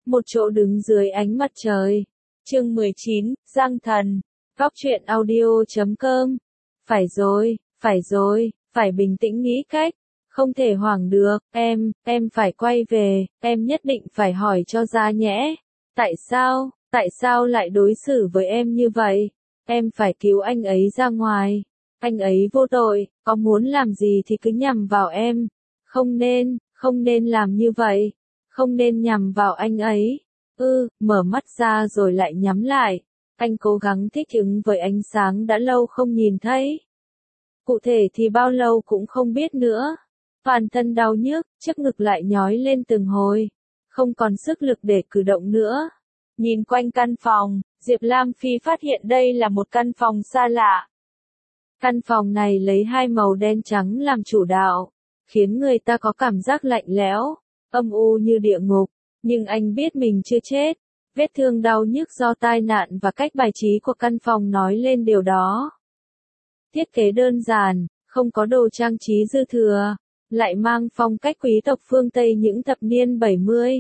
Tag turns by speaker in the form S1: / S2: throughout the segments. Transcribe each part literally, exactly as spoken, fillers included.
S1: Một chỗ đứng dưới ánh mặt trời. Chương mười chín, Giang Thần. Góc truyện audio chấm com. Phải rồi, phải rồi, phải bình tĩnh nghĩ cách. Không thể hoảng được, em, em phải quay về, em nhất định phải hỏi cho ra nhẽ. Tại sao, tại sao lại đối xử với em như vậy? Em phải cứu anh ấy ra ngoài. Anh ấy vô tội, có muốn làm gì thì cứ nhằm vào em. Không nên, không nên làm như vậy. Không nên nhằm vào anh ấy. Ừ, mở mắt ra rồi lại nhắm lại. Anh cố gắng thích ứng với ánh sáng đã lâu không nhìn thấy. Cụ thể thì bao lâu cũng không biết nữa. Toàn thân đau nhức, trước ngực lại nhói lên từng hồi. Không còn sức lực để cử động nữa. Nhìn quanh căn phòng, Diệp Lam Phi phát hiện đây là một căn phòng xa lạ. Căn phòng này lấy hai màu đen trắng làm chủ đạo, khiến người ta có cảm giác lạnh lẽo, âm u như địa ngục. Nhưng anh biết mình chưa chết. Vết thương đau nhức do tai nạn và cách bài trí của căn phòng nói lên điều đó. Thiết kế đơn giản, không có đồ trang trí dư thừa, lại mang phong cách quý tộc phương Tây những thập niên bảy mươi,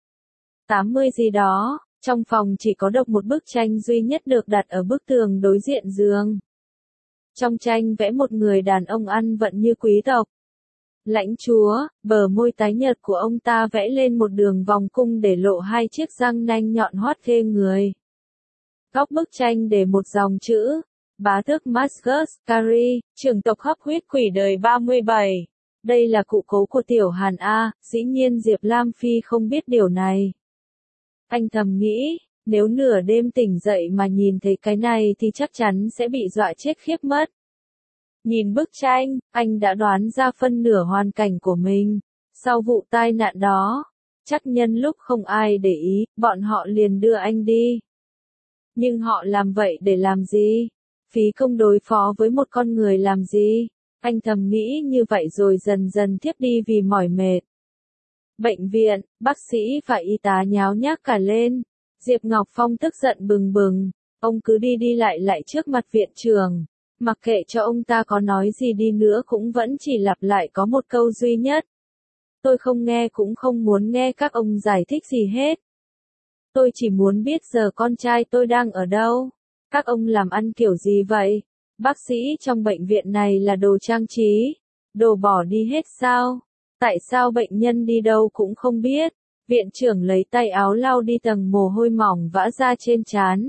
S1: tám mươi gì đó. Trong phòng chỉ có độc một bức tranh duy nhất được đặt ở bức tường đối diện giường. Trong tranh vẽ một người đàn ông ăn vận như quý tộc. Lãnh chúa, bờ môi tái nhợt của ông ta vẽ lên một đường vòng cung để lộ hai chiếc răng nanh nhọn hoắt ghê người. Góc bức tranh để một dòng chữ, bá tước Marcus Carey, trưởng tộc hấp huyết quỷ đời ba mươi bảy. Đây là cụ cố của Tiểu Hàn A, dĩ nhiên Diệp Lam Phi không biết điều này. Anh thầm nghĩ, nếu nửa đêm tỉnh dậy mà nhìn thấy cái này thì chắc chắn sẽ bị dọa chết khiếp mất. Nhìn bức tranh, anh đã đoán ra phân nửa hoàn cảnh của mình. Sau vụ tai nạn đó, chắc nhân lúc không ai để ý, bọn họ liền đưa anh đi. Nhưng họ làm vậy để làm gì? Phí công đối phó với một con người làm gì? Anh thầm nghĩ như vậy rồi dần dần thiếp đi vì mỏi mệt. Bệnh viện, bác sĩ và y tá nháo nhác cả lên. Diệp Ngọc Phong tức giận bừng bừng. Ông cứ đi đi lại lại trước mặt viện trưởng. Mặc kệ cho ông ta có nói gì đi nữa cũng vẫn chỉ lặp lại có một câu duy nhất. Tôi không nghe cũng không muốn nghe các ông giải thích gì hết. Tôi chỉ muốn biết giờ con trai tôi đang ở đâu. Các ông làm ăn kiểu gì vậy? Bác sĩ trong bệnh viện này là đồ trang trí. Đồ bỏ đi hết sao? Tại sao bệnh nhân đi đâu cũng không biết? Viện trưởng lấy tay áo lau đi tầng mồ hôi mỏng vã ra trên trán.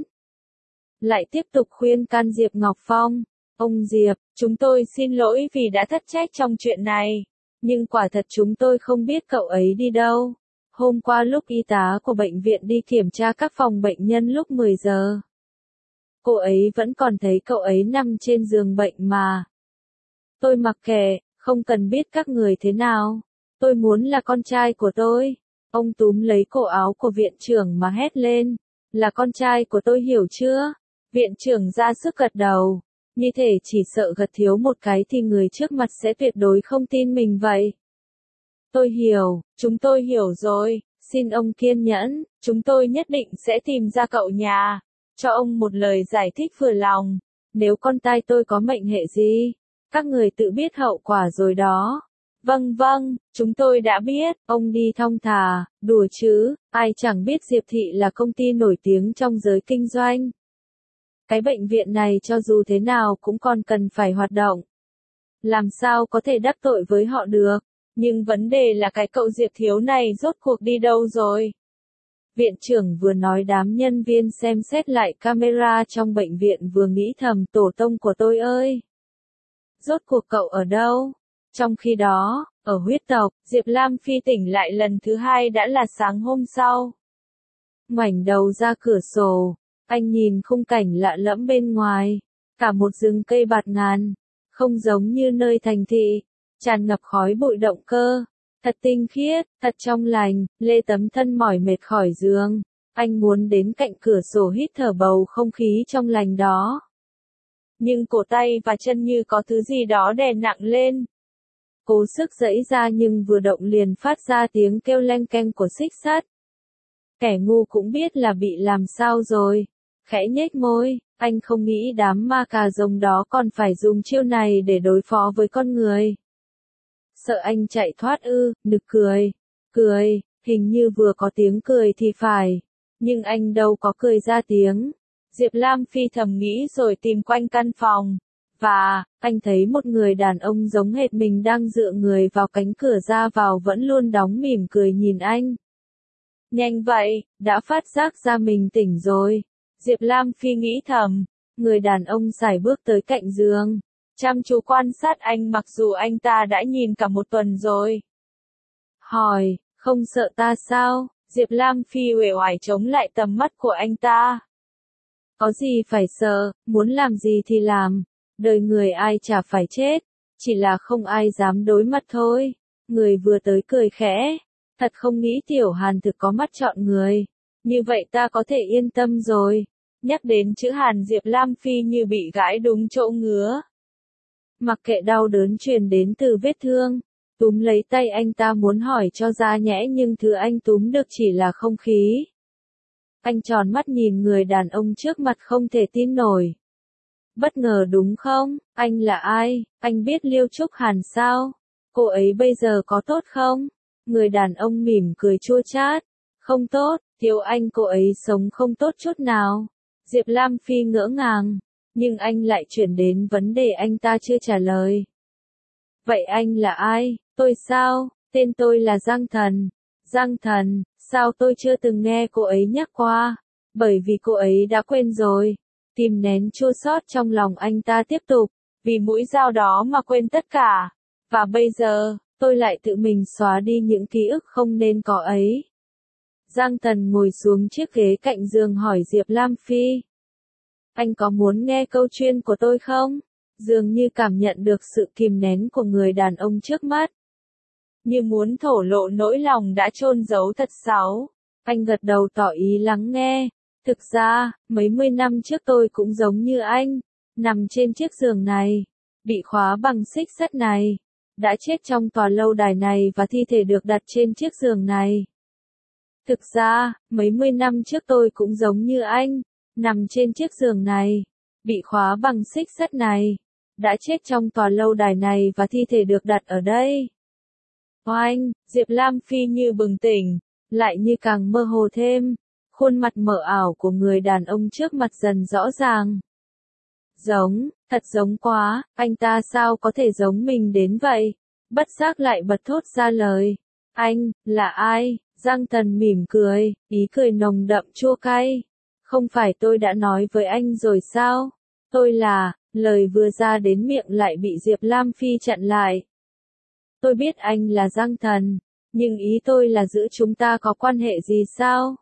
S1: Lại tiếp tục khuyên can Diệp Ngọc Phong. Ông Diệp, chúng tôi xin lỗi vì đã thất trách trong chuyện này. Nhưng quả thật chúng tôi không biết cậu ấy đi đâu. Hôm qua lúc y tá của bệnh viện đi kiểm tra các phòng bệnh nhân lúc mười giờ. Cô ấy vẫn còn thấy cậu ấy nằm trên giường bệnh mà. Tôi mặc kệ, không cần biết các người thế nào. Tôi muốn là con trai của tôi. Ông túm lấy cổ áo của viện trưởng mà hét lên. Là con trai của tôi hiểu chưa? Viện trưởng ra sức gật đầu. Như thể chỉ sợ gật thiếu một cái thì người trước mặt sẽ tuyệt đối không tin mình vậy. Tôi hiểu, chúng tôi hiểu rồi, xin ông kiên nhẫn, chúng tôi nhất định sẽ tìm ra cậu nhà, cho ông một lời giải thích vừa lòng. Nếu con trai tôi có mệnh hệ gì, các người tự biết hậu quả rồi đó. Vâng vâng, chúng tôi đã biết, ông đi thong thả, đùa chứ, ai chẳng biết Diệp Thị là công ty nổi tiếng trong giới kinh doanh. Cái bệnh viện này cho dù thế nào cũng còn cần phải hoạt động. Làm sao có thể đắc tội với họ được, nhưng vấn đề là cái cậu Diệp thiếu này rốt cuộc đi đâu rồi. Viện trưởng vừa nói đám nhân viên xem xét lại camera trong bệnh viện vừa nghĩ thầm tổ tông của tôi ơi. Rốt cuộc cậu ở đâu? Trong khi đó, ở huyết tộc, Diệp Lam Phi tỉnh lại lần thứ hai đã là sáng hôm sau. Ngoảnh đầu ra cửa sổ. Anh nhìn khung cảnh lạ lẫm bên ngoài, cả một rừng cây bạt ngàn, không giống như nơi thành thị, tràn ngập khói bụi động cơ, thật tinh khiết, thật trong lành. Lê tấm thân mỏi mệt khỏi giường, anh muốn đến cạnh cửa sổ hít thở bầu không khí trong lành đó. Nhưng cổ tay và chân như có thứ gì đó đè nặng lên. Cố sức giãy ra nhưng vừa động liền phát ra tiếng kêu leng keng của xích sắt. Kẻ ngu cũng biết là bị làm sao rồi. Khẽ nhếch môi, anh không nghĩ đám ma cà rồng đó còn phải dùng chiêu này để đối phó với con người. Sợ anh chạy thoát ư, nực cười, cười, Hình như vừa có tiếng cười thì phải. Nhưng anh đâu có cười ra tiếng. Diệp Lam Phi thầm nghĩ rồi tìm quanh căn phòng. Và, anh thấy một người đàn ông giống hệt mình đang dựa người vào cánh cửa ra vào vẫn luôn đóng mỉm cười nhìn anh. Nhanh vậy, đã phát giác ra mình tỉnh rồi. Diệp Lam Phi nghĩ thầm. Người đàn ông sải bước tới cạnh giường. Chăm chú quan sát anh mặc dù anh ta đã nhìn cả một tuần rồi. Hỏi, không sợ ta sao? Diệp Lam Phi uể oải chống lại tầm mắt của anh ta. Có gì phải sợ, muốn làm gì thì làm. Đời người ai chả phải chết. Chỉ là không ai dám đối mặt thôi. Người vừa tới cười khẽ. Thật không nghĩ Tiểu Hàn thực có mắt chọn người. Như vậy ta có thể yên tâm rồi. Nhắc đến chữ Hàn, Diệp Lam Phi như bị gãi đúng chỗ ngứa. Mặc kệ đau đớn truyền đến từ vết thương. Túm lấy tay anh ta muốn hỏi cho ra nhẽ nhưng thứ anh túm được chỉ là không khí. Anh tròn mắt nhìn người đàn ông trước mặt không thể tin nổi. Bất ngờ đúng không? Anh là ai? Anh biết Liêu Trúc Hàn sao? Cô ấy bây giờ có tốt không? Người đàn ông mỉm cười chua chát. Không tốt, thiếu anh cô ấy sống không tốt chút nào. Diệp Lam Phi ngỡ ngàng. Nhưng anh lại chuyển đến vấn đề anh ta chưa trả lời. Vậy anh là ai? Tôi sao? Tên tôi là Giang Thần. Giang Thần, sao tôi chưa từng nghe cô ấy nhắc qua? Bởi vì cô ấy đã quên rồi. Kìm nén chua xót trong lòng anh ta tiếp tục. Vì mũi dao đó mà quên tất cả. Và bây giờ, tôi lại tự mình xóa đi những ký ức không nên có ấy. Giang Thần ngồi xuống chiếc ghế cạnh giường hỏi Diệp Lam Phi. Anh có muốn nghe câu chuyện của tôi không? Dường như cảm nhận được sự kìm nén của người đàn ông trước mắt. Như muốn thổ lộ nỗi lòng đã chôn giấu thật sáu. Anh gật đầu tỏ ý lắng nghe. Thực ra, mấy mươi năm trước tôi cũng giống như anh. Nằm trên chiếc giường này. Bị khóa bằng xích sắt này. Đã chết trong tòa lâu đài này và thi thể được đặt trên chiếc giường này. Thực ra, mấy mươi năm trước tôi cũng giống như anh. Nằm trên chiếc giường này. Bị khóa bằng xích sắt này. Đã chết trong tòa lâu đài này và thi thể được đặt ở đây. Oanh, Diệp Lam Phi như bừng tỉnh, lại như càng mơ hồ thêm. Khuôn mặt mờ ảo của người đàn ông trước mặt dần rõ ràng. Giống, thật giống quá, anh ta sao có thể giống mình đến vậy? Bất giác lại bật thốt ra lời. Anh, là ai? Giang Thần mỉm cười, ý cười nồng đậm chua cay. Không phải tôi đã nói với anh rồi sao? Tôi là, lời vừa ra đến miệng lại bị Diệp Lam Phi chặn lại. Tôi biết anh là Giang Thần, nhưng ý tôi là giữa chúng ta có quan hệ gì sao?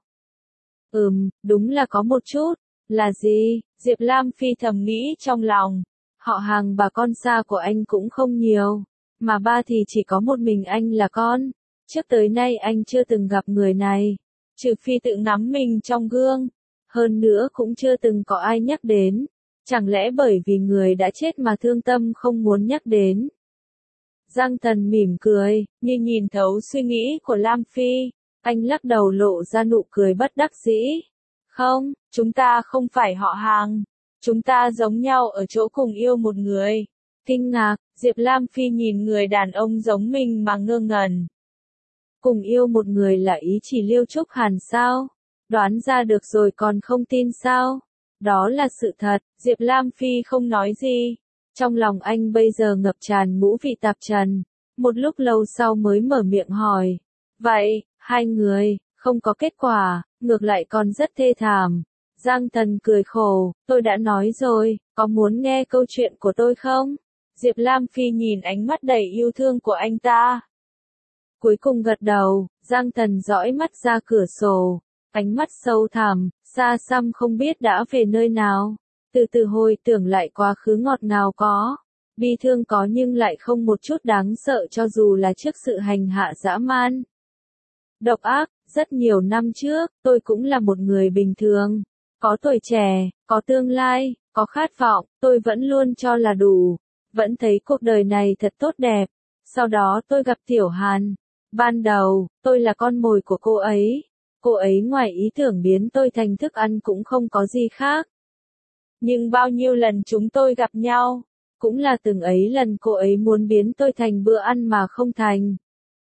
S1: Ừm, đúng là có một chút. Là gì? Diệp Lam Phi thầm nghĩ trong lòng. Họ hàng bà con xa của anh cũng không nhiều, mà ba thì chỉ có một mình anh là con. Trước tới nay anh chưa từng gặp người này, trừ phi tự ngắm mình trong gương. Hơn nữa cũng chưa từng có ai nhắc đến. Chẳng lẽ bởi vì người đã chết mà thương tâm không muốn nhắc đến? Giang Thần mỉm cười, như nhìn thấu suy nghĩ của Lam Phi. Anh lắc đầu lộ ra nụ cười bất đắc dĩ. Không, chúng ta không phải họ hàng. Chúng ta giống nhau ở chỗ cùng yêu một người. Kinh ngạc, Diệp Lam Phi nhìn người đàn ông giống mình mà ngơ ngẩn. Cùng yêu một người là ý chỉ Liêu Trúc Hàn sao? Đoán ra được rồi còn không tin sao? Đó là sự thật, Diệp Lam Phi không nói gì. Trong lòng anh bây giờ ngập tràn ngũ vị tạp trần. Một lúc lâu sau mới mở miệng hỏi. Vậy, hai người, không có kết quả, ngược lại còn rất thê thảm. Giang Thần cười khổ, tôi đã nói rồi, có muốn nghe câu chuyện của tôi không? Diệp Lam Phi nhìn ánh mắt đầy yêu thương của anh ta. Cuối cùng gật đầu, Giang Thần dõi mắt ra cửa sổ. Ánh mắt sâu thẳm, xa xăm không biết đã về nơi nào. Từ từ hồi tưởng lại quá khứ ngọt ngào có. Bi thương có nhưng lại không một chút đáng sợ cho dù là trước sự hành hạ dã man. Độc ác, rất nhiều năm trước, tôi cũng là một người bình thường. Có tuổi trẻ, có tương lai, có khát vọng, tôi vẫn luôn cho là đủ. Vẫn thấy cuộc đời này thật tốt đẹp. Sau đó tôi gặp Tiểu Hàn. Ban đầu, tôi là con mồi của cô ấy. Cô ấy ngoài ý tưởng biến tôi thành thức ăn cũng không có gì khác. Nhưng bao nhiêu lần chúng tôi gặp nhau, cũng là từng ấy lần cô ấy muốn biến tôi thành bữa ăn mà không thành.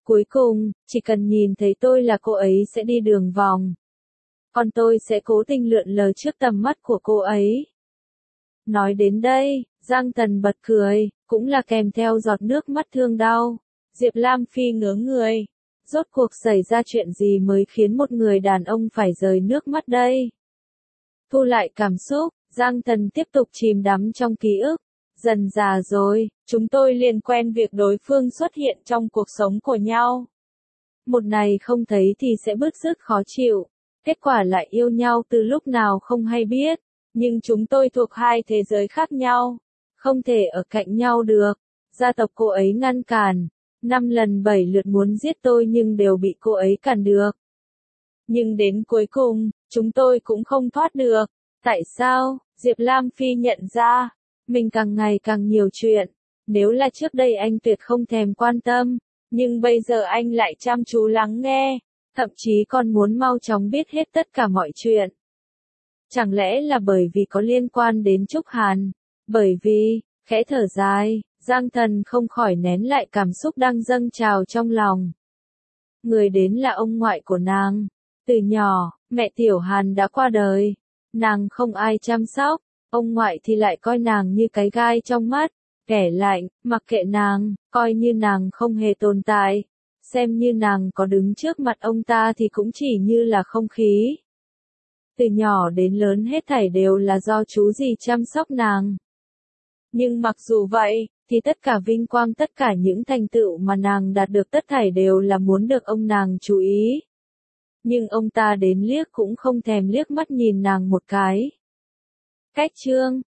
S1: Cuối cùng, chỉ cần nhìn thấy tôi là cô ấy sẽ đi đường vòng. Còn tôi sẽ cố tình lượn lờ trước tầm mắt của cô ấy. Nói đến đây, Giang Thần bật cười, cũng là kèm theo giọt nước mắt thương đau. Diệp Lam Phi ngớ người. Rốt cuộc xảy ra chuyện gì mới khiến một người đàn ông phải rơi nước mắt đây? Thu lại cảm xúc, Giang Thần tiếp tục chìm đắm trong ký ức. Dần già rồi, chúng tôi liền quen việc đối phương xuất hiện trong cuộc sống của nhau. Một ngày không thấy thì sẽ bứt rứt khó chịu. Kết quả lại yêu nhau từ lúc nào không hay biết. Nhưng chúng tôi thuộc hai thế giới khác nhau. Không thể ở cạnh nhau được. Gia tộc cô ấy ngăn cản. Năm lần bảy lượt muốn giết tôi nhưng đều bị cô ấy cản được. Nhưng đến cuối cùng, chúng tôi cũng không thoát được. Tại sao? Diệp Lam Phi nhận ra. Mình càng ngày càng nhiều chuyện. Nếu là trước đây anh tuyệt không thèm quan tâm. Nhưng bây giờ anh lại chăm chú lắng nghe. Thậm chí còn muốn mau chóng biết hết tất cả mọi chuyện. Chẳng lẽ là bởi vì có liên quan đến Trúc Hàn? Bởi vì, khẽ thở dài, Giang Thần không khỏi nén lại cảm xúc đang dâng trào trong lòng. Người đến là ông ngoại của nàng. Từ nhỏ, mẹ Tiểu Hàn đã qua đời. Nàng không ai chăm sóc. Ông ngoại thì lại coi nàng như cái gai trong mắt. Kẻ lạnh, mặc kệ nàng, coi như nàng không hề tồn tại. Xem như nàng có đứng trước mặt ông ta thì cũng chỉ như là không khí. Từ nhỏ đến lớn hết thảy đều là do chú dì chăm sóc nàng. Nhưng mặc dù vậy, thì tất cả vinh quang tất cả những thành tựu mà nàng đạt được tất thảy đều là muốn được ông nàng chú ý. Nhưng ông ta đến liếc cũng không thèm liếc mắt nhìn nàng một cái. Cách chương